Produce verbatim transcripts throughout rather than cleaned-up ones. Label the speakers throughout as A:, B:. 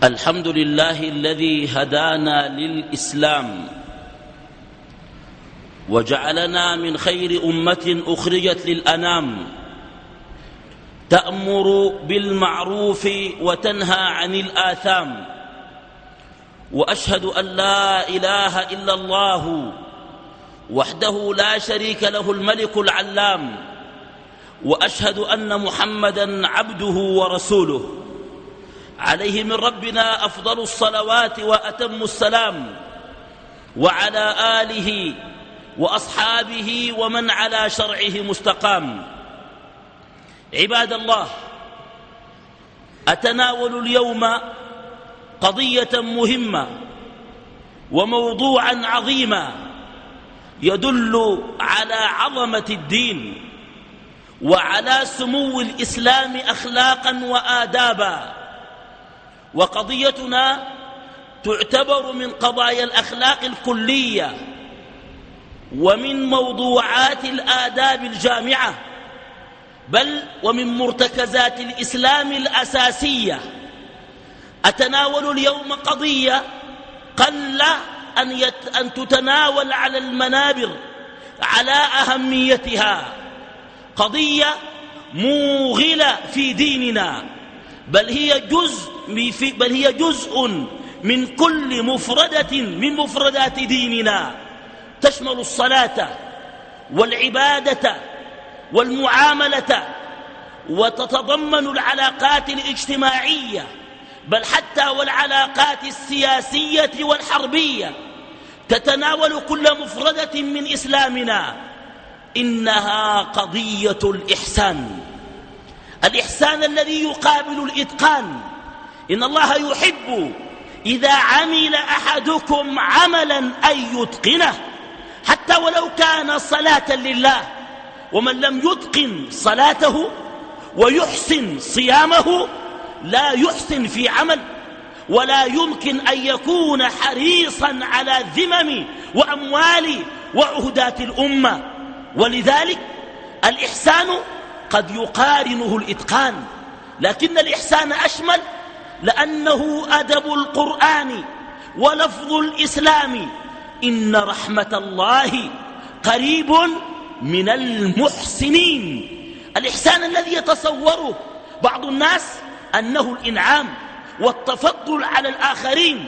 A: الحمد لله الذي هدانا للإسلام وجعلنا من خير أمة أخرجت للأنام تأمر بالمعروف وتنهى عن الآثام. وأشهد أن لا إله إلا الله وحده لا شريك له الملك العلام، وأشهد أن محمدًا عبده ورسوله عليه من ربنا أفضل الصلوات وأتم السلام، وعلى آله وأصحابه ومن على شرعه مستقام. عباد الله، أتناول اليوم قضية مهمة وموضوعا عظيما يدل على عظمة الدين وعلى سمو الإسلام أخلاقا وآدابا، وقضيتنا تعتبر من قضايا الأخلاق الكلية ومن موضوعات الآداب الجامعة، بل ومن مرتكزات الإسلام الأساسية. أتناول اليوم قضية قل أن, يت أن تتناول على المنابر على أهميتها، قضية موغلة في ديننا، بل هي جزء بل هي جزء من كل مفردة من مفردات ديننا، تشمل الصلاة والعبادة والمعاملة، وتتضمن العلاقات الاجتماعية، بل حتى والعلاقات السياسية والحربية، تتناول كل مفردة من إسلامنا. إنها قضية الإحسان، الإحسان الذي يقابل الإتقان. إن الله يحب إذا عمل أحدكم عملا أن يتقنه، حتى ولو كان صلاة لله، ومن لم يتقن صلاته ويحسن صيامه لا يحسن في عمل، ولا يمكن أن يكون حريصا على ذمم وأموال وعهدات الأمة. ولذلك الإحسان قد يقارنه الإتقان، لكن الإحسان أشمل، لأنه أدب القرآن ولفظ الإسلام. إن رحمة الله قريب من المحسنين. الإحسان الذي يتصوره بعض الناس أنه الإنعام والتفضل على الآخرين،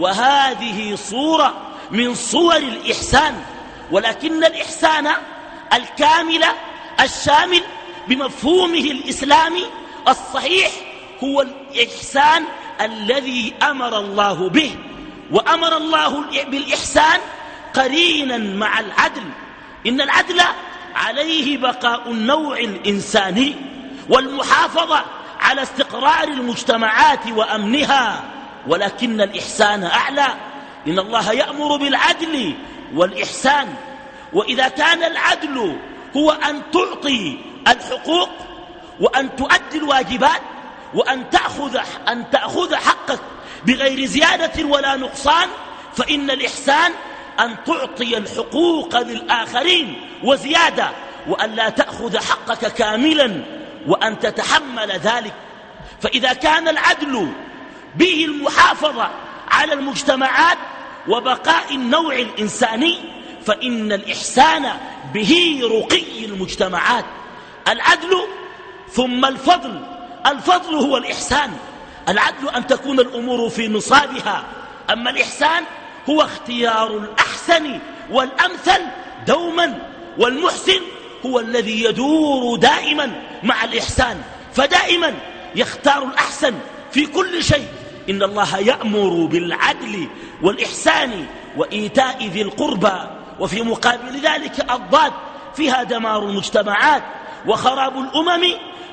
A: وهذه صورة من صور الإحسان، ولكن الإحسان الكامل الشامل بمفهومه الإسلامي الصحيح هو الإحسان الذي أمر الله به، وأمر الله بالإحسان قرينا مع العدل. إن العدل عليه بقاء النوع الإنساني والمحافظة على استقرار المجتمعات وأمنها، ولكن الإحسان أعلى. إن الله يأمر بالعدل والإحسان، وإذا كان العدل هو أن تعطي الحقوق وأن تؤدي الواجبات وأن تأخذ, أن تأخذ حقك بغير زيادة ولا نقصان، فإن الإحسان أن تعطي الحقوق للآخرين وزيادة، وأن لا تأخذ حقك كاملا وأن تتحمل ذلك. فإذا كان العدل به المحافظة على المجتمعات وبقاء النوع الإنساني، فإن الإحسان به رقي المجتمعات. العدل ثم الفضل. الفضل هو الإحسان. العدل أن تكون الأمور في نصابها، أما الإحسان هو اختيار الأحسن والأمثل دوما، والمحسن هو الذي يدور دائما مع الإحسان، فدائما يختار الأحسن في كل شيء. إن الله يأمر بالعدل والإحسان وإيتاء ذي القربى، وفي مقابل ذلك الضاد فيها دمار المجتمعات وخراب الأمم،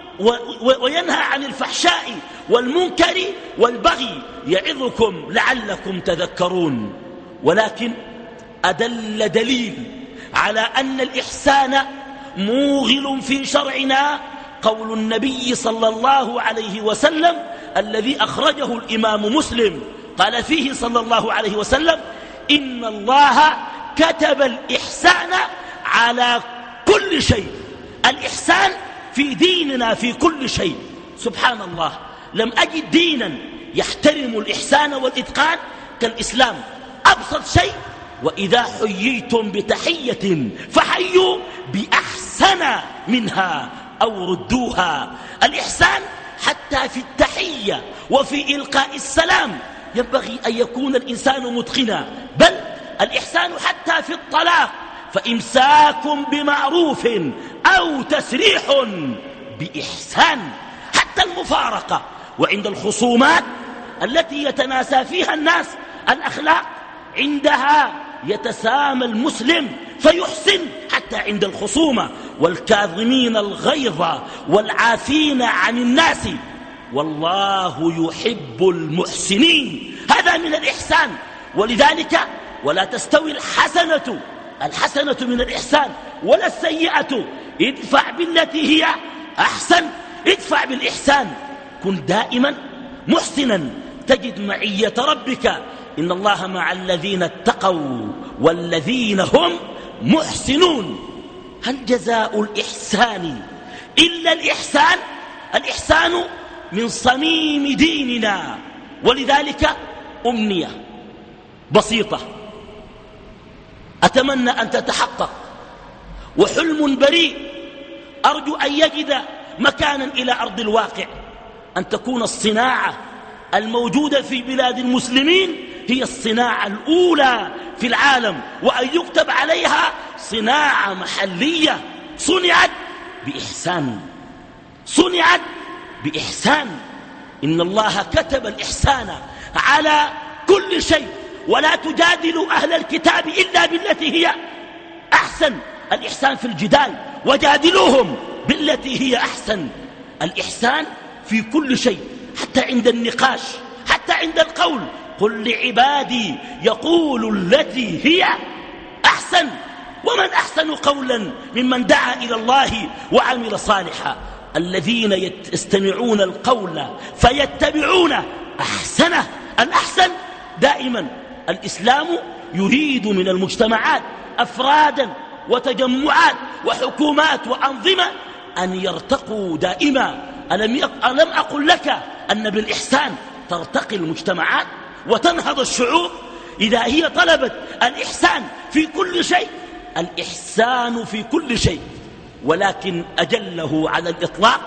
A: وينهى عن الفحشاء والمنكر والبغي، يعظكم لعلكم تذكرون. ولكن أدل دليل على أن الإحسان موغل في شرعنا قول النبي صلى الله عليه وسلم الذي أخرجه الإمام مسلم، قال فيه صلى الله عليه وسلم: إن الله كتب الإحسان على كل شيء. الإحسان في ديننا في كل شيء. سبحان الله، لم أجد دينا يحترم الإحسان والإتقان كالإسلام. أبسط شيء: وإذا حييتم بتحية فحيوا بأحسن منها أو ردوها. الإحسان حتى في التحية وفي إلقاء السلام ينبغي أن يكون الإنسان متقنا. بل الإحسان حتى في الطلاق: فإمساك بمعروف أو تسريح بإحسان. حتى المفارقة وعند الخصومات التي يتناسى فيها الناس الأخلاق، عندها يتسامى المسلم فيحسن حتى عند الخصومة. والكاظمين الغيظ والعافين عن الناس والله يحب المحسنين. هذا من الإحسان. ولذلك ولا تستوي الحسنة الحسنة من الإحسان ولا السيئة، ادفع بالتي هي أحسن. ادفع بالإحسان، كن دائما محسنا تجد معية ربك. إن الله مع الذين اتقوا والذين هم محسنون. هل جزاء الإحسان إلا الإحسان؟ الإحسان من صميم ديننا. ولذلك أمنية بسيطة أتمنى أن تتحقق، وحلم بريء أرجو أن يجد مكانا إلى أرض الواقع، أن تكون الصناعة الموجودة في بلاد المسلمين هي الصناعة الأولى في العالم، وأن يكتب عليها صناعة محلية صنعت بإحسان. صنعت بإحسان. إن الله كتب الإحسان على كل شيء. ولا تجادلوا أهل الكتاب إلا بالتي هي أحسن. الإحسان في الجدال: وجادلوهم بالتي هي أحسن. الإحسان في كل شيء، حتى عند النقاش، حتى عند القول: قل لعبادي يقولوا التي هي أحسن. ومن أحسن قولا ممن دعا إلى الله وعمل صالحا. الذين يستمعون القول فيتبعون أحسنه. الأحسن دائما الإسلام يريد من المجتمعات أفرادا وتجمعات وحكومات وأنظمة أن يرتقوا دائما. ألم, ألم أقل لك أن بالإحسان ترتقي المجتمعات وتنهض الشعوب؟ إذا هي طلبت الإحسان في كل شيء. الإحسان في كل شيء، ولكن أجله على الإطلاق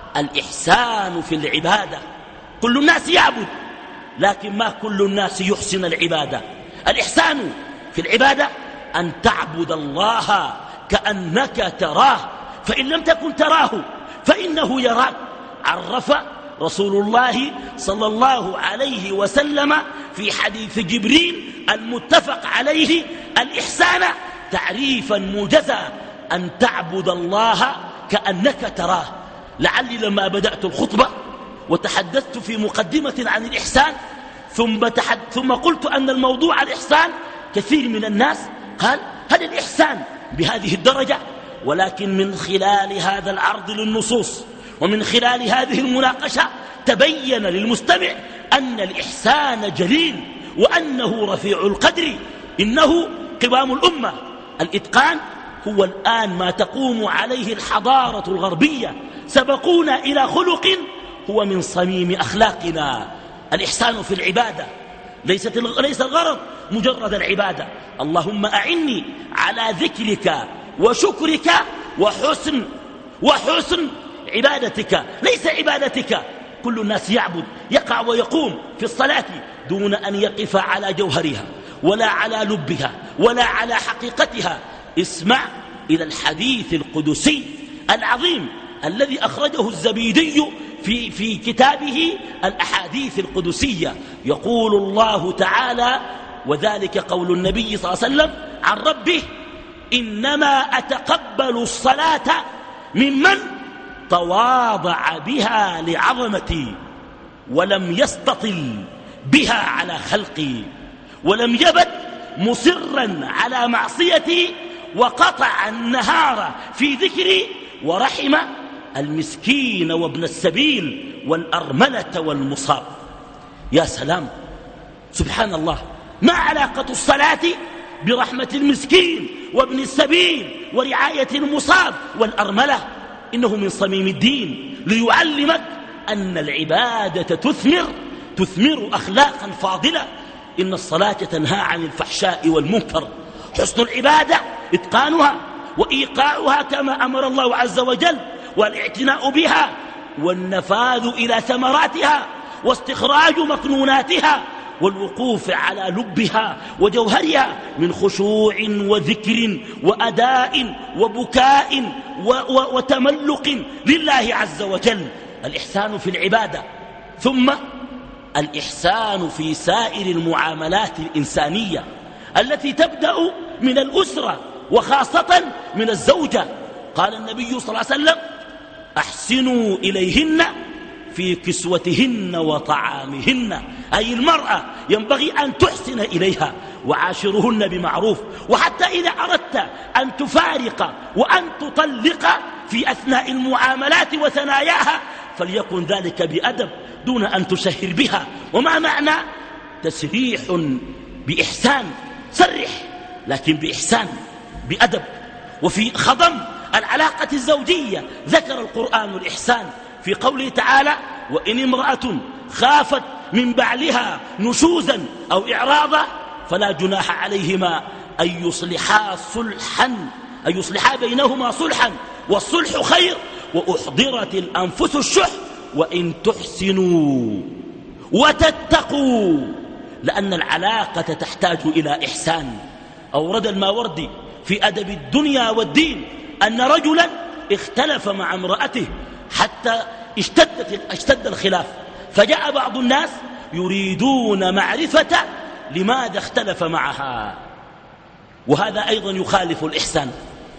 A: الإحسان في العبادة. كل الناس يعبد، لكن ما كل الناس يحسن العبادة. الإحسان في العبادة أن تعبد الله كأنك تراه، فإن لم تكن تراه فإنه يراك. عرف رسول الله صلى الله عليه وسلم في حديث جبريل المتفق عليه الإحسان تعريفا موجزا: أن تعبد الله كأنك تراه. لعلي لما بدأت الخطبة وتحدثت في مقدمة عن الإحسان ثم, تحد ثم قلت أن الموضوع الإحسان، كثير من الناس قال: هل الإحسان بهذه الدرجة؟ ولكن من خلال هذا العرض للنصوص ومن خلال هذه المناقشة تبين للمستمع أن الإحسان جليل وأنه رفيع القدر، إنه قوام الأمة. الإتقان هو الآن ما تقوم عليه الحضارة الغربية. سبقونا إلى خلق هو من صميم أخلاقنا. الإحسان في العبادة ليست ليس الغرض مجرد العبادة. اللهم أعني على ذكرك وشكرك وحسن وحسن عبادتك، ليس عبادتك. كل الناس يعبد، يقع ويقوم في الصلاة دون أن يقف على جوهرها ولا على لبها ولا على حقيقتها. اسمع إلى الحديث القدسي العظيم الذي أخرجه الزبيدي في, في كتابه الأحاديث القدسية. يقول الله تعالى: وذلك قول النبي صلى الله عليه وسلم عن ربه: إنما أتقبل الصلاة ممن تواضع بها لعظمتي ولم يستطل بها على خلقي ولم يبت مصرا على معصيتي وقطع النهار في ذكري ورحم المسكين وابن السبيل والأرملة والمصاب. يا سلام، سبحان الله، ما علاقة الصلاة برحمة المسكين وابن السبيل ورعاية المصاب والأرملة؟ إنه من صميم الدين ليعلمك أن العبادة تثمر تثمر أخلاقا فاضلة. إن الصلاة تنهى عن الفحشاء والمنكر. حسن العبادة إتقانها وإيقاعها كما أمر الله عز وجل، والاعتناء بها والنفاذ إلى ثمراتها واستخراج مكنوناتها والوقوف على لبها وجوهرها من خشوع وذكر وأداء وبكاء وتملق لله عز وجل. الإحسان في العبادة. ثم الإحسان في سائر المعاملات الإنسانية التي تبدأ من الأسرة وخاصة من الزوجة. قال النبي صلى الله عليه وسلم: أحسنوا إليهن في كسوتهن وطعامهن. أي المرأة ينبغي أن تحسن إليها وعاشرهن بمعروف. وحتى إذا أردت أن تفارق وأن تطلق في أثناء المعاملات وثناياها فليكن ذلك بأدب دون أن تشهر بها. وما معنى تسريح بإحسان؟ سرح لكن بإحسان بأدب. وفي خضم العلاقة الزوجية ذكر القرآن الإحسان في قوله تعالى: وإن امرأة خافت من بعلها نشوزا أو إعراضا فلا جناح عليهما أن يصلحا صلحا أن يصلحا بينهما صلحا والصلح خير وأحضرت الأنفس الشح وإن تحسنوا وتتقوا، لأن العلاقة تحتاج إلى إحسان. أورد الماوردي في أدب الدنيا والدين أن رجلا اختلف مع امرأته حتى اشتدت اشتد الخلاف، فجاء بعض الناس يريدون معرفة لماذا اختلف معها، وهذا أيضا يخالف الإحسان.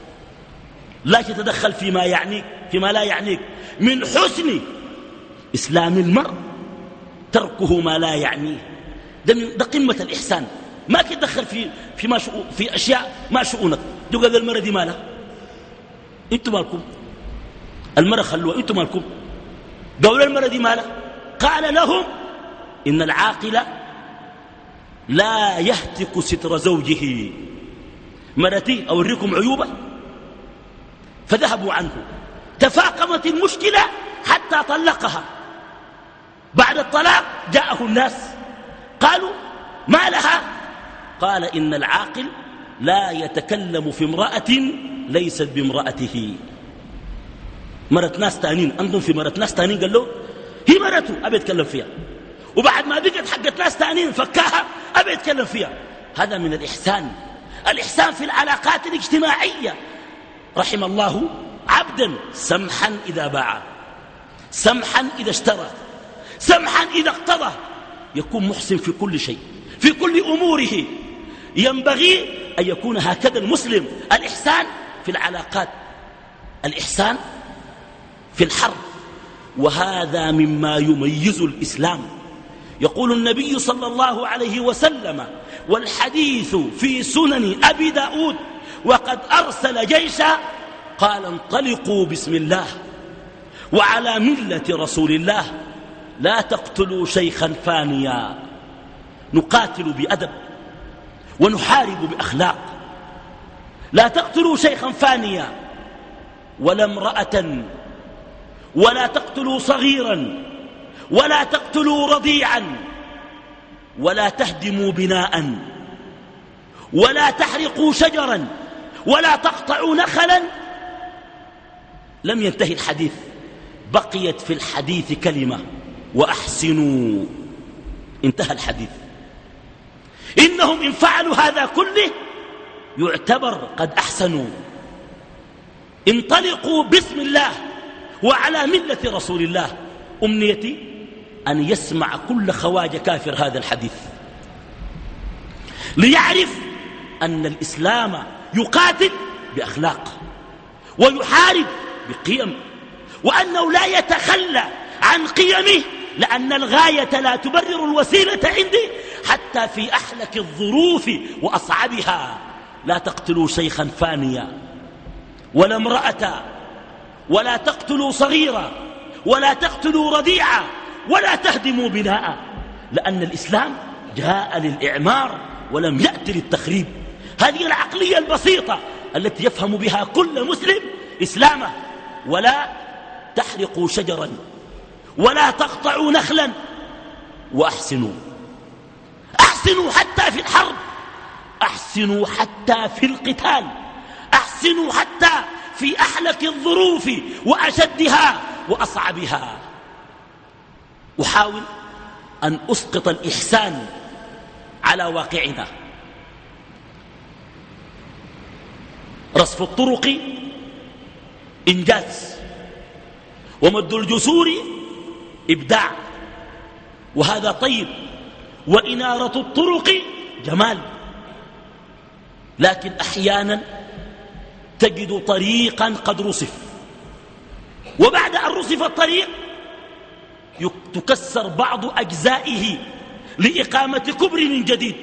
A: لا تتدخل فيما يعنيك فيما لا يعنيك. من حسن إسلام المرء تركه ما لا يعنيه. ده, من ده قمة الإحسان. ما تتدخل في في, ما شؤ... في أشياء ما شؤونك. تقول المرأة دي مالها، انتم مالكم؟ المرأة خلوها، انتم مالكم؟ قولوا المرأة دي مالها. قال لهم: إن العاقل لا يهتك ستر زوجه. مرتي أوريكم عيوبة، فذهبوا عنه. تفاقمت المشكلة حتى طلقها. بعد الطلاق جاءه الناس قالوا: ما لها؟ قال: إن العاقل لا يتكلم في امرأة ليست بامرأته. مرت ناس تانين، أنظم في مرت ناس تانين قال له هي مرته أبي يتكلم فيها، وبعد ما بقت حقت ناس تانين فكاها أبي يتكلم فيها. هذا من الإحسان. الإحسان في العلاقات الاجتماعية. رحم الله عبدا سمحا إذا باع، سمحا إذا اشترى، سمحا إذا اقتضى. يكون محسن في كل شيء، في كل أموره. ينبغي أن يكون هكذا المسلم. الإحسان في العلاقات، الإحسان في الحرب، وهذا مما يميز الإسلام. يقول النبي صلى الله عليه وسلم، والحديث في سنن أبي داود: وقد أرسل جيشا قال: انطلقوا بسم الله وعلى ملة رسول الله، لا تقتلوا شيخا فانيا. نقاتل بأدب ونحارب بأخلاق. لا تقتلوا شيخا فانيا ولا امرأة، ولا تقتلوا صغيرا، ولا تقتلوا رضيعا، ولا تهدموا بناء، ولا تحرقوا شجرا، ولا تقطعوا نخلا. لم ينتهي الحديث، بقيت في الحديث كلمة: وأحسنوا. انتهى الحديث. إنهم إن فعلوا هذا كله يعتبر قد أحسنوا. انطلقوا بسم الله وعلى ملة رسول الله. أمنيتي أن يسمع كل خواجة كافر هذا الحديث ليعرف أن الإسلام يقاتل بأخلاق ويحارب بقيم، وأنه لا يتخلى عن قيمه، لأن الغاية لا تبرر الوسيلة عندي حتى في أحلك الظروف وأصعبها. لا تقتلوا شيخا فانيا ولا امرأة، ولا تقتلوا صغيرا، ولا تقتلوا رضيعا، ولا تهدموا بناء، لأن الإسلام جاء للإعمار ولم يأتي للتخريب. هذه العقلية البسيطة التي يفهم بها كل مسلم إسلامه. ولا تحرقوا شجرا، ولا تقطعوا نخلا، وأحسنوا. أحسنوا حتى في الحرب، أحسنوا حتى في القتال، أحسنوا حتى في أحلك الظروف وأشدها وأصعبها. أحاول أن أسقط الإحسان على واقعنا. رصف الطرق إنجاز، ومد الجسور إبداع، وهذا طيب، وإنارة الطرق جمال. لكن أحيانا تجد طريقا قد رصف، وبعد أن رصف الطريق تكسر بعض أجزائه لإقامة كبر من جديد.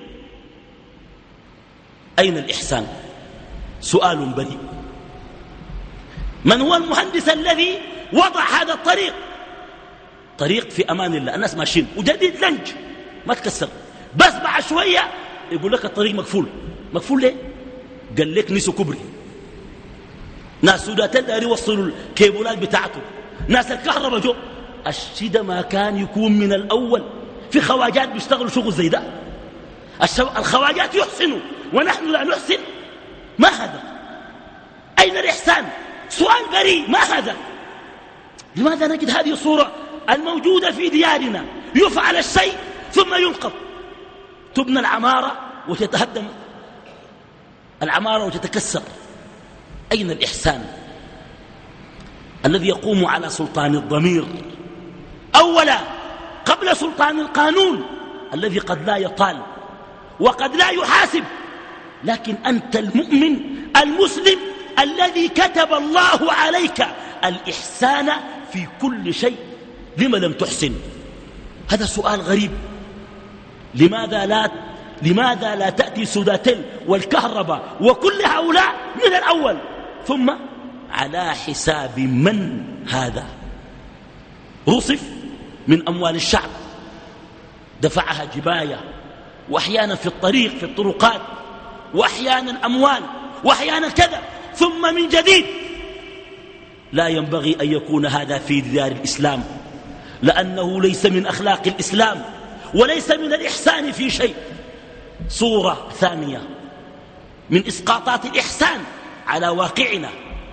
A: أين الإحسان؟ سؤال بريء. من هو المهندس الذي وضع هذا الطريق؟ طريق في أمان الله، الناس ماشيين وجديد لنج ما تكسر، بس بعد شوية يقول لك الطريق مقفول. مقفول ليه؟ قال لك نسوا كبري، ناس سوداتين داري يوصلوا الكيبولات بتاعته، ناس الكهرباء جو. الشيء ما كان يكون من الأول. في خواجات بيشتغلوا شغل زي ده، الخواجات يحسنوا ونحن لا نحسن. ما هذا؟ أين الإحسان؟ سؤال بريء. ما هذا؟ لماذا نجد هذه الصورة الموجودة في ديارنا؟ يفعل الشيء ثم ينقض، تبنى العمارة وتتهدم العمارة وتتكسر. أين الإحسان الذي يقوم على سلطان الضمير أولا قبل سلطان القانون الذي قد لا يطال وقد لا يحاسب؟ لكن أنت المؤمن المسلم الذي كتب الله عليك الإحسان في كل شيء، لما لم تحسن؟ هذا سؤال غريب. لماذا لا لماذا لا تأتي سوداتيل والكهرباء وكل هؤلاء من الأول؟ ثم على حساب من هذا؟ رصف من أموال الشعب، دفعها جباية، وأحيانا في الطريق في الطرقات، وأحيانا أموال، وأحيانا كذا، ثم من جديد. لا ينبغي أن يكون هذا في ديار الإسلام، لأنه ليس من أخلاق الإسلام وليس من الإحسان في شيء. صورة ثانية من إسقاطات الإحسان على واقعنا،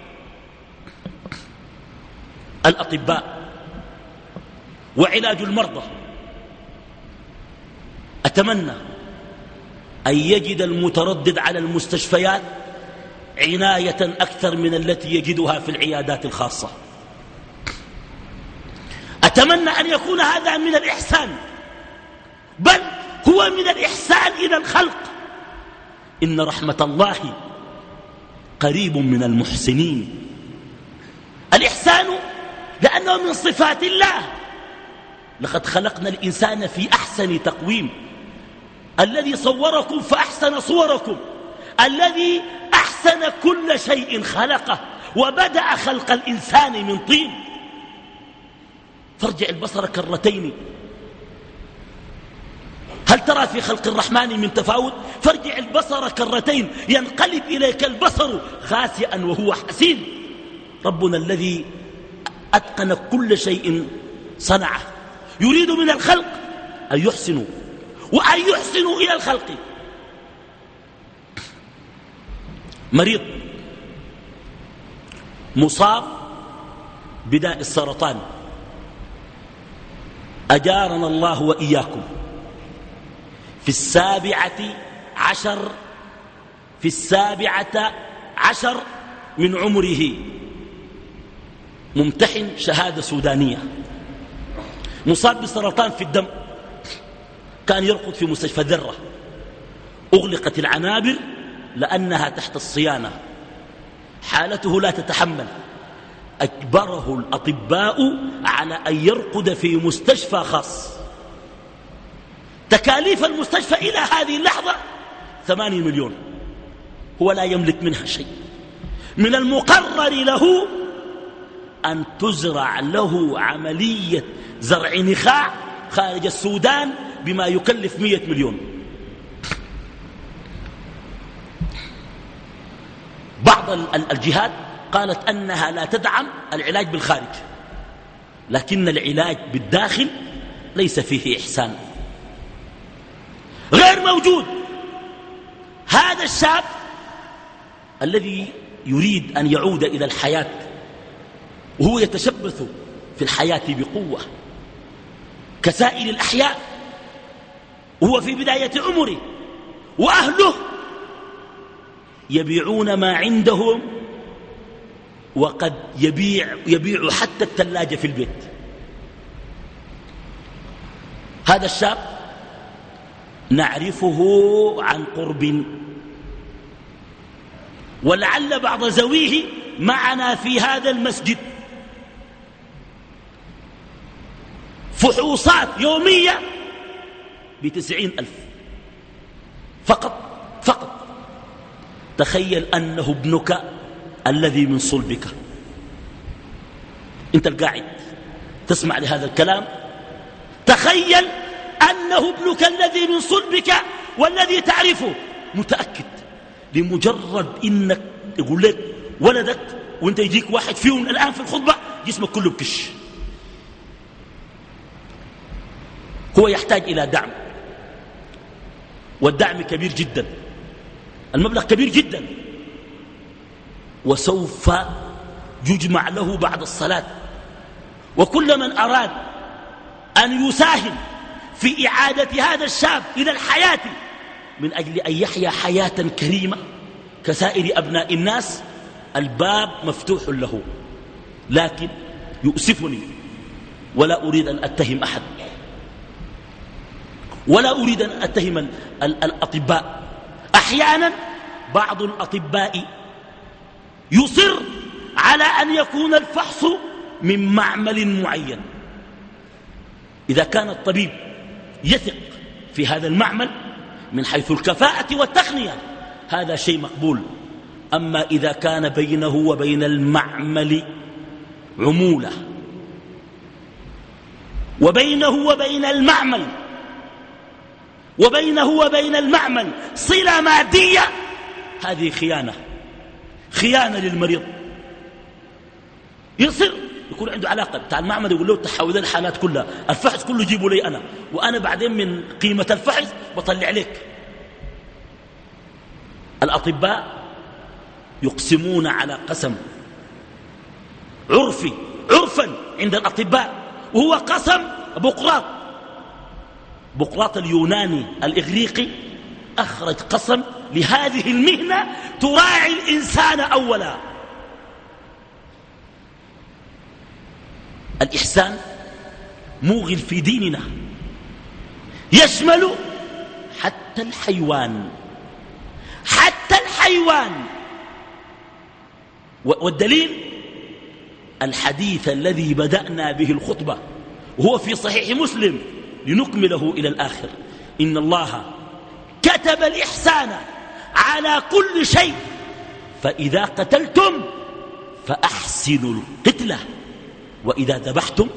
A: الأطباء وعلاج المرضى. أتمنى أن يجد المتردد على المستشفيات عناية أكثر من التي يجدها في العيادات الخاصة. أتمنى أن يكون هذا من الإحسان، بل هو من الإحسان إلى الخلق. إن رحمة الله قريب من المحسنين. الإحسان لأنه من صفات الله. لقد خلقنا الإنسان في أحسن تقويم، الذي صوركم فأحسن صوركم، الذي أحسن كل شيء خلقه، وبدأ خلق الإنسان من طين. فارجع البصر كرتين، هل ترى في خلق الرحمن من تفاوت؟ فارجع البصر كرتين ينقلب إليك البصر خاسئا وهو حسين. ربنا الذي أتقن كل شيء صنعه يريد من الخلق أن يحسنوا وأن يحسنوا إلى الخلق. مريض مصاب بداء السرطان، أجارنا الله وإياكم، في السابعة عشر في السابعة عشر من عمره، ممتحن شهادة سودانية، مصاب بسرطان في الدم، كان يرقد في مستشفى ذرة، أغلقت العنابر لأنها تحت الصيانة، حالته لا تتحمل، أجبره الأطباء على أن يرقد في مستشفى خاص. تكاليف المستشفى إلى هذه اللحظة ثمانية مليون، هو لا يملك منها شيء. من المقرر له أن تزرع له عملية زرع نخاع خارج السودان بما يكلف مئة مليون. بعض الجهات قالت أنها لا تدعم العلاج بالخارج، لكن العلاج بالداخل ليس فيه إحسان، غير موجود. هذا الشاب الذي يريد أن يعود إلى الحياة وهو يتشبث في الحياة بقوة كسائر الأحياء، وهو في بداية عمره، وأهله يبيعون ما عندهم، وقد يبيع, يبيع حتى الثلاجة في البيت. هذا الشاب نعرفه عن قرب، ولعل بعض زويه معنا في هذا المسجد. فحوصات يومية بتسعين ألف فقط فقط. تخيل أنه ابنك الذي من صلبك، انت القاعد تسمع لهذا الكلام، تخيل أنه ابنك الذي من صلبك والذي تعرفه، متأكد لمجرد إنك يقول لك ولدك وانت يجيك واحد فيهم الآن في الخطبة جسمك كله بكش. هو يحتاج إلى دعم، والدعم كبير جدا، المبلغ كبير جدا، وسوف يجمع له بعد الصلاة. وكل من أراد أن يساهم في إعادة هذا الشاب إلى الحياة من أجل أن يحيا حياة كريمة كسائر أبناء الناس، الباب مفتوح له. لكن يؤسفني، ولا أريد أن أتهم أحد، ولا أريد أن أتهم ال ال الأطباء. أحيانا بعض الأطباء يصر على أن يكون الفحص من معمل معين. إذا كان الطبيب يثق في هذا المعمل من حيث الكفاءة والتقنية هذا شيء مقبول. أما إذا كان بينه وبين المعمل عمولة، وبينه وبين المعمل وبينه وبين المعمل صلة مادية، هذه خيانة، خيانة للمريض. يصير يكون عنده علاقة بتاع المعمل، يقول له تحول الحالات كلها، الفحص كله جيبوا لي أنا، وأنا بعدين من قيمة الفحص بطلع لك. الأطباء يقسمون على قسم عرفي عرفا عند الأطباء، وهو قسم بقراط. بقراط اليوناني الإغريقي أخرج قسم لهذه المهنة تراعي الإنسان أولا. الإحسان موغل في ديننا، يشمل حتى الحيوان، حتى الحيوان. والدليل الحديث الذي بدأنا به الخطبة وهو في صحيح مسلم لنكمله إلى الآخر: إن الله كتب الإحسان على كل شيء، فإذا قتلتم فأحسنوا القتلة، وإذا ذبحتم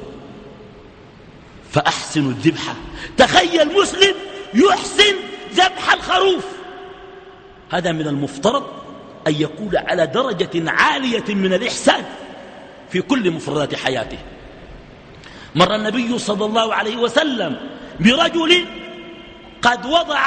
A: فأحسنوا الذبحة. تخيل مسلم يحسن ذبح الخروف، هذا من المفترض أن يكون على درجة عالية من الإحسان في كل مفردات حياته. مر النبي صلى الله عليه وسلم برجل قد وضع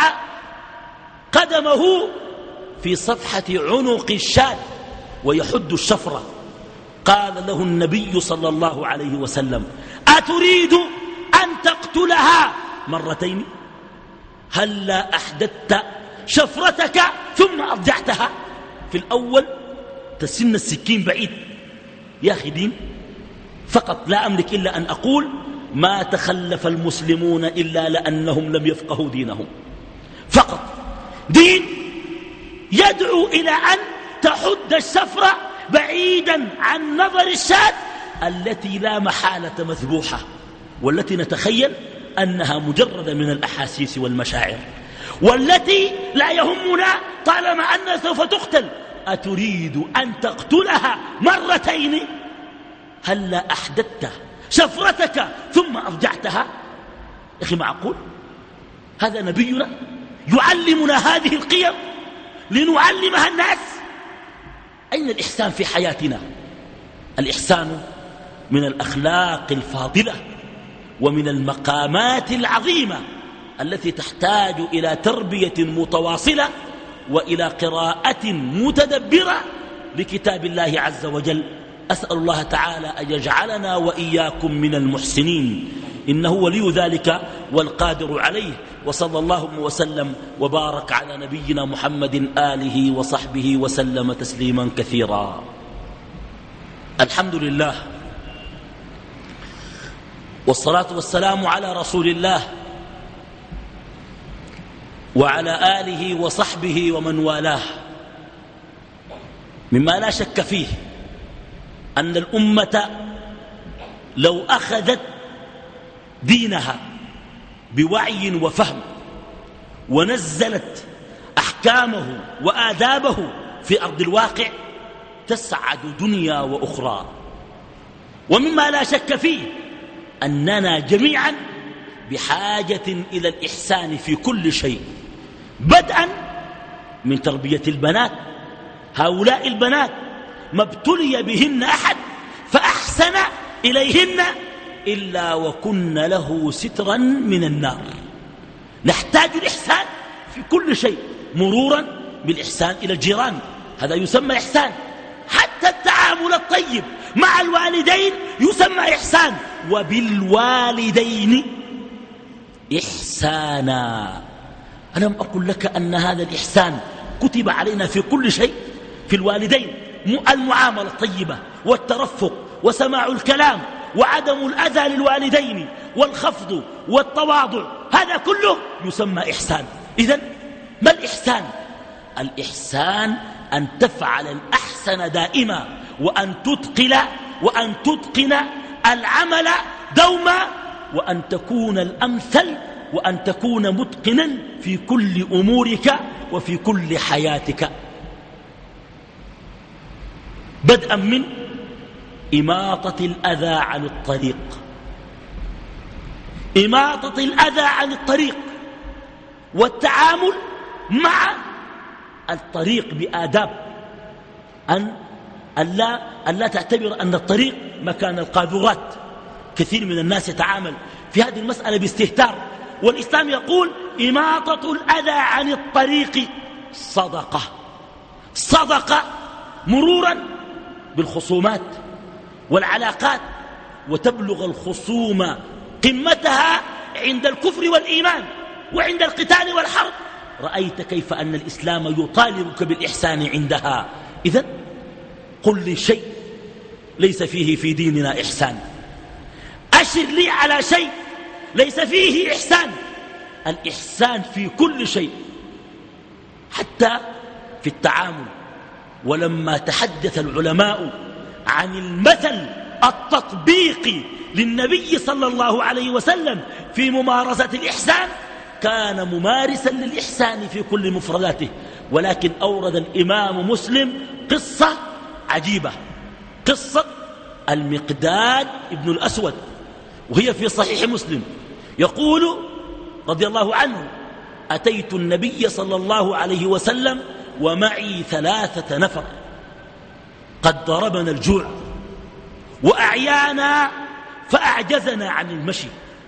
A: قدمه في صفحة عنق الشاة ويحد الشفرة. قال له النبي صلى الله عليه وسلم: أتريد أن تقتلها مرتين؟ هلا أحدثت شفرتك ثم أضجعتها؟ في الأول تسن السكين بعيد. يا أخي دين فقط، لا أملك إلا أن أقول ما تخلف المسلمون إلا لأنهم لم يفقهوا دينهم فقط. دين يدعو إلى أن تحد الشفرة بعيدا عن نظر الشاة التي لا محالة مذبوحة، والتي نتخيل أنها مجردة من الأحاسيس والمشاعر، والتي لا يهمنا طالما أنها سوف تقتل. أتريد أن تقتلها مرتين؟ هلا أحدثت شفرتك ثم أضجعتها؟ يا أخي معقول؟ هذا نبينا يعلمنا هذه القيم لنعلمها الناس. أين الإحسان في حياتنا؟ الإحسان من الأخلاق الفاضلة، ومن المقامات العظيمة التي تحتاج إلى تربية متواصلة وإلى قراءة متدبرة لكتاب الله عز وجل. أسأل الله تعالى أن يجعلنا وإياكم من المحسنين، إنه ولي ذلك والقادر عليه. وصلى الله وسلم وبارك على نبينا محمد آله وصحبه وسلم تسليما كثيرا. الحمد لله والصلاة والسلام على رسول الله وعلى آله وصحبه ومن والاه. مما لا شك فيه أن الأمة لو أخذت دينها بوعي وفهم ونزلت أحكامه وآدابه في أرض الواقع تسعد دنيا وأخرى. ومما لا شك فيه أننا جميعا بحاجة إلى الإحسان في كل شيء، بدءا من تربية البنات. هؤلاء البنات ما ابتلي بهن أحد فأحسن إليهن إلا وكن له سترا من النار. نحتاج الإحسان في كل شيء، مرورا بالإحسان إلى الجيران، هذا يسمى إحسان. حتى التعامل الطيب مع الوالدين يسمى إحسان. وبالوالدين إحسانا. ألم أقل لك أن هذا الإحسان كتب علينا في كل شيء؟ في الوالدين المعاملة الطيبة والترفق وسماع الكلام وعدم الأذى للوالدين والخفض والتواضع، هذا كله يسمى إحسان. إذن ما الإحسان؟ الإحسان أن تفعل الأحسن دائما، وأن تتقن وأن تتقن العمل دوما، وأن تكون الأمثل، وأن تكون متقنا في كل أمورك وفي كل حياتك، بدءا من إماطة الأذى عن الطريق. إماطة الأذى عن الطريق والتعامل مع الطريق بآداب، أن ألا, ألا تعتبر أن الطريق مكان القاذورات. كثير من الناس يتعامل في هذه المسألة باستهتار، والإسلام يقول إماطة الأذى عن الطريق صدقة. صدقة مرورا بالخصومات والعلاقات، وتبلغ الخصومة قمتها عند الكفر والإيمان وعند القتال والحرب. رأيت كيف أن الإسلام يطالبك بالإحسان عندها. إذن قل لي شيء ليس فيه في ديننا إحسان، أشر لي على شيء ليس فيه إحسان. الإحسان في كل شيء، حتى في التعامل. ولما تحدث العلماء عن المثل التطبيقي للنبي صلى الله عليه وسلم في ممارسة الإحسان، كان ممارسا للإحسان في كل مفرداته. ولكن أورد الإمام مسلم قصة عجيبة، قصة المقداد ابن الأسود، وهي في صحيح مسلم. يقول رضي الله عنه: أتيت النبي صلى الله عليه وسلم ومعي ثلاثة نفر، قد ضربنا الجوع وأعيانا فأعجزنا عن المشي،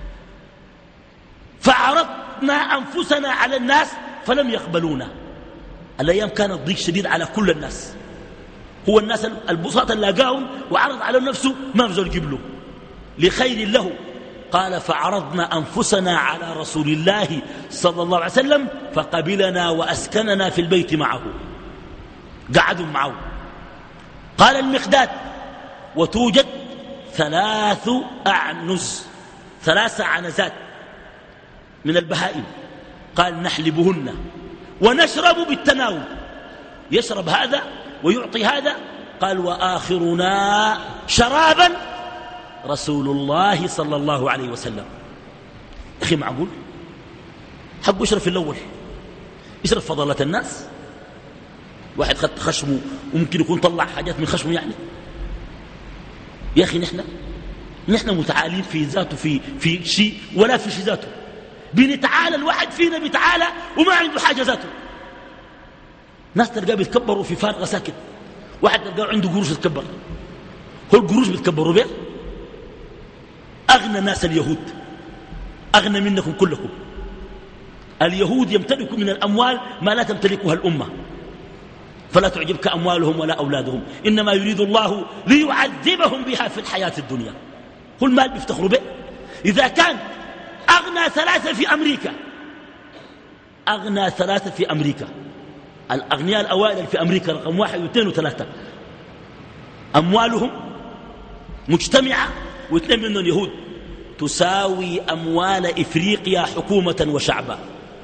A: فعرضنا أنفسنا على الناس فلم يقبلونا. الأيام كانت ضيق شديد على كل الناس، هو الناس البساط اللي لقاهم وعرض على نفسه ما بزول قبله لخير له. قال: فعرضنا أنفسنا على رسول الله صلى الله عليه وسلم فقبلنا وأسكننا في البيت معه، قعدوا معه. قال المقداد: وتوجد ثلاث أعنز، ثلاث عنزات من البهائم. قال: نحلبهن ونشرب بالتناوب، يشرب هذا ويعطي هذا. قال: وآخرنا شرابا رسول الله صلى الله عليه وسلم. أخي معقول حقه يشرب في الأول، يشرب فضلة الناس؟ واحد خد خشمه وممكن يكون طلع حاجات من خشمه يعني. يا أخي نحن نحن متعالين في ذاته في, في شيء ولا في شيء ذاته. بنتعالى، الواحد فينا بيتعالى وما عنده حاجة ذاته. ناس تلقاه بيتكبروا في فارغة ساكت، واحد تلقاه عنده قروش يتكبر. هو القروش بيتكبروا بيه؟ أغنى ناس اليهود، أغنى منكم كلكم. اليهود يمتلكوا من الأموال ما لا تمتلكها الأمة، فلا تعجبك أموالهم ولا أولادهم، إنما يريد الله ليعذبهم بها في الحياة الدنيا. هو المال بيفتخروا به. إذا كان أغنى ثلاثة في أمريكا، أغنى ثلاثة في أمريكا، الأغنياء الأوائل في أمريكا رقم واحد واثنين وثلاثة، أموالهم مجتمعة واثنين منهم يهود، تساوي أموال إفريقيا حكومة وشعبا.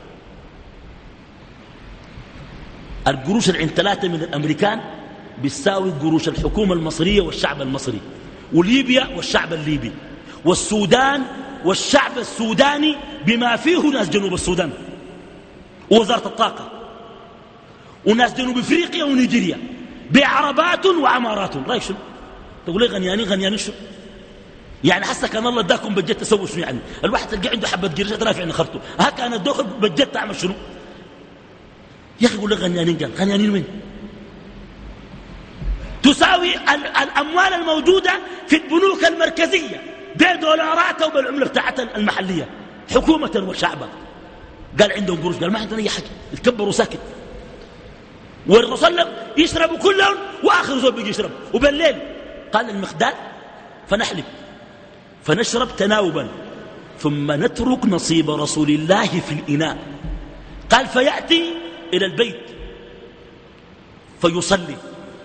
A: القروش اللي عند ثلاثة من الأمريكان بتساوي قروش الحكومة المصرية والشعب المصري، وليبيا والشعب الليبي، والسودان والشعب السوداني بما فيه ناس جنوب السودان ووزارة الطاقة، وناس جنوب افريقيا ونيجيريا بعربات وعمارات. رايك شنو؟ تقول لي غنيانين غنيانين شنو؟ يعني حسا كان الله اداكم بجت تسوي شنو؟ يعني الواحد تلقى عنده حبة قرشات رافع نخرته، ها كان ادوك بجت تعمل شنو؟ يا اخي يقول لك غنيانين، قال غنيانين وين؟ تساوي الاموال الموجودة في البنوك المركزية بدولاراتها وبالعملة بتاعتها المحلية حكومة وشعبا. قال عندهم قروش، قال ما عندنا اي حاجة، يتكبروا ساكت. والرسول صلى الله عليه وسلم يشربوا كلهم واخر زول بيجي يشرب. وبالليل قال المقداد فنحلب فنشرب تناوبا ثم نترك نصيب رسول الله في الإناء. قال فيأتي إلى البيت فيصلي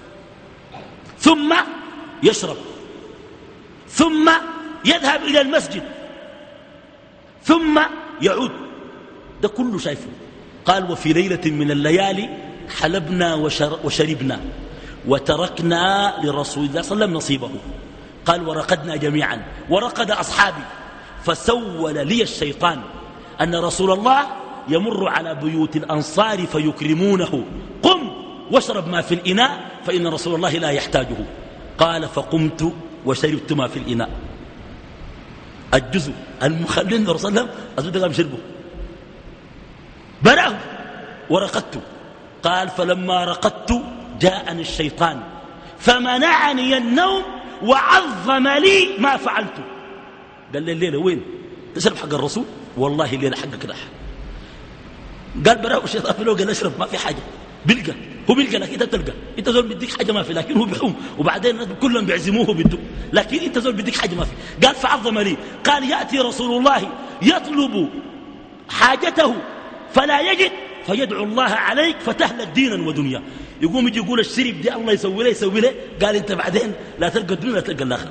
A: ثم يشرب ثم يذهب إلى المسجد ثم يعود. ده كله شايفه. قال وفي ليلة من الليالي حلبنا وشربنا وتركنا لرسول الله صلى الله عليه وسلم نصيبه. قال ورقدنا جميعا ورقد أصحابي فسول لي الشيطان أن رسول الله يمر على بيوت الأنصار فيكرمونه، قم واشرب ما في الإناء فإن رسول الله لا يحتاجه. قال فقمت وشربت ما في الإناء. الجزء المخلين رسول الله أزود قام شربه براه ورقدت. قال فلما رقدت جاءني الشيطان فمنعني النوم وعظم لي ما فعلت. قال لي الليلة وين تشرب حق الرسول؟ والله الليلة حقك راح. قال براه الشيطان في له قال اشرب ما في حاجة، بلقى هو بلقى لكن انت بتلقى، انت زول بديك حاجة ما في لكن هو بيحوم، وبعدين كلهم بيعزموه بده لكن انت زول بديك حاجة ما في. قال فعظم لي. قال يأتي رسول الله يطلب حاجته فلا يجد فيدعو الله عليك فتهلك دينا ودنيا. يقوم يجي يقول الشرب دي الله يسوي له يسوي له. قال انت بعدين لا تلقى الدنيا لا تلقى الاخره.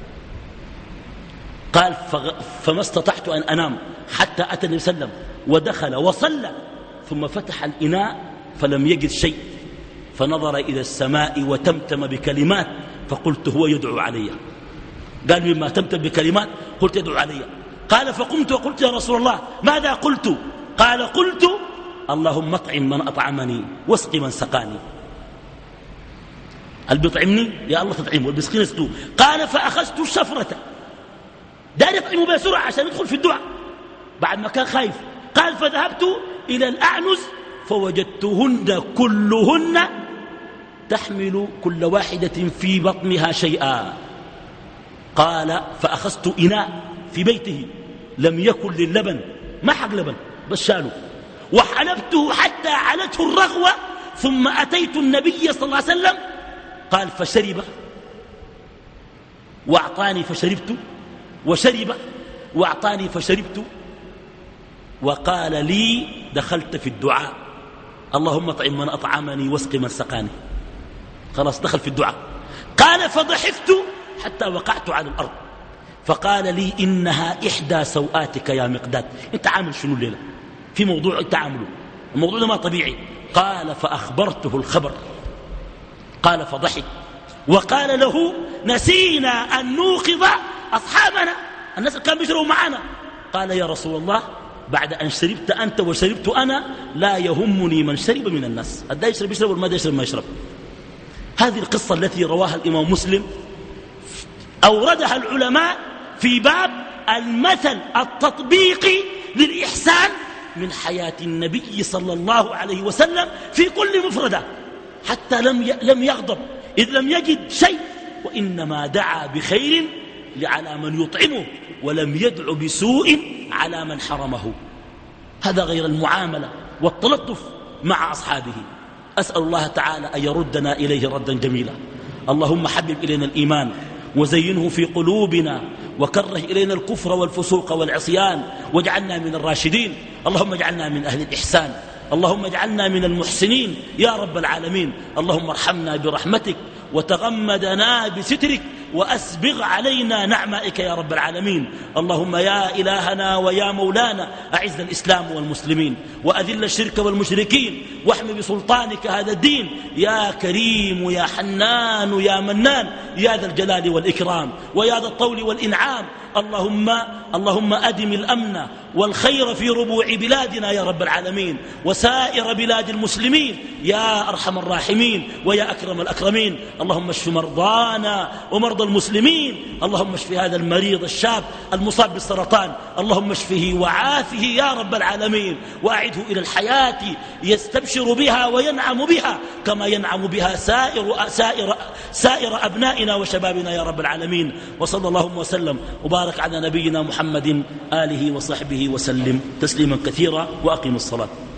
A: قال فما استطعت ان انام حتى اتى النبي صلى الله عليه وسلم ودخل وصلى ثم فتح الاناء فلم يجد شيء فنظر الى السماء وتمتم بكلمات فقلت هو يدعو علي. قال مما تمتم بكلمات قلت يدعو علي. قال فقمت وقلت يا رسول الله ماذا قلت؟ قال قلت اللهم اطعم من أطعمني واسق من سقاني. اللي بيطعمني يا الله تطعمه والبسقين يسقوه. قال فأخذت الشفرة دار يطعمه بسرعة عشان يدخل في الدعاء بعد ما كان خايف. قال فذهبت إلى الأعنز فوجدتهن كلهن تحمل كل واحدة في بطنها شيئا. قال فأخذت إناء في بيته لم يكن للبن، ما حق لبن بس شالوا، وحلبته حتى علته الرغوة ثم أتيت النبي صلى الله عليه وسلم. قال فشرب وأعطاني فشربت وشرب وأعطاني فشربت. وقال لي دخلت في الدعاء اللهم اطعم من أطعمني واسق من سقاني. خلاص دخل في الدعاء. قال فضحكت حتى وقعت على الأرض فقال لي إنها إحدى سوآتك يا مقداد. انت عامل شنو الليلة في موضوع انت عامله؟ الموضوع ده ما طبيعي. قال فأخبرته الخبر. قال فضحك وقال له نسينا أن نوقظ أصحابنا الناس اللي كانوا بيشربوا معنا. قال يا رسول الله بعد أن شربت أنت وشربت أنا لا يهمني من شرب من الناس، الدا يشرب يشرب والما يشرب ما يشرب. هذه القصة التي رواها الإمام مسلم أوردها العلماء في باب المثل التطبيقي للإحسان من حياة النبي صلى الله عليه وسلم في كل مفردة، حتى لم لم يغضب إذ لم يجد شيء، وإنما دعا بخير على من يطعمه ولم يدع بسوء على من حرمه. هذا غير المعاملة والتلطف مع أصحابه. أسأل الله تعالى أن يردنا إليه ردا جميلا. اللهم حبب إلينا الإيمان وزينه في قلوبنا وكره إلينا الكفر والفسوق والعصيان واجعلنا من الراشدين. اللهم اجعلنا من أهل الإحسان، اللهم اجعلنا من المحسنين يا رب العالمين. اللهم ارحمنا برحمتك وتغمدنا بسترك وأسبغ علينا نعمائك يا رب العالمين. اللهم يا إلهنا ويا مولانا أعز الإسلام والمسلمين وأذل الشرك والمشركين واحم بسلطانك هذا الدين يا كريم يا حنان يا منان يا ذا الجلال والإكرام ويا ذا الطول والإنعام. اللهم, اللهم أدم الأمن والخير في ربوع بلادنا يا رب العالمين وسائر بلاد المسلمين يا أرحم الراحمين ويا أكرم الأكرمين. اللهم اشف مرضانا ومرضى المسلمين. اللهم اشف هذا المريض الشاب المصاب بالسرطان، اللهم اشفه وعافه يا رب العالمين وأعده إلى الحياة يستبشر بها وينعم بها كما ينعم بها سائر, سائر, سائر أبنائنا وشبابنا يا رب العالمين. وصلى اللهم وسلم وبارك على نبينا محمد آله وصحبه وسلم تسليما كثيرا وأقم الصلاة.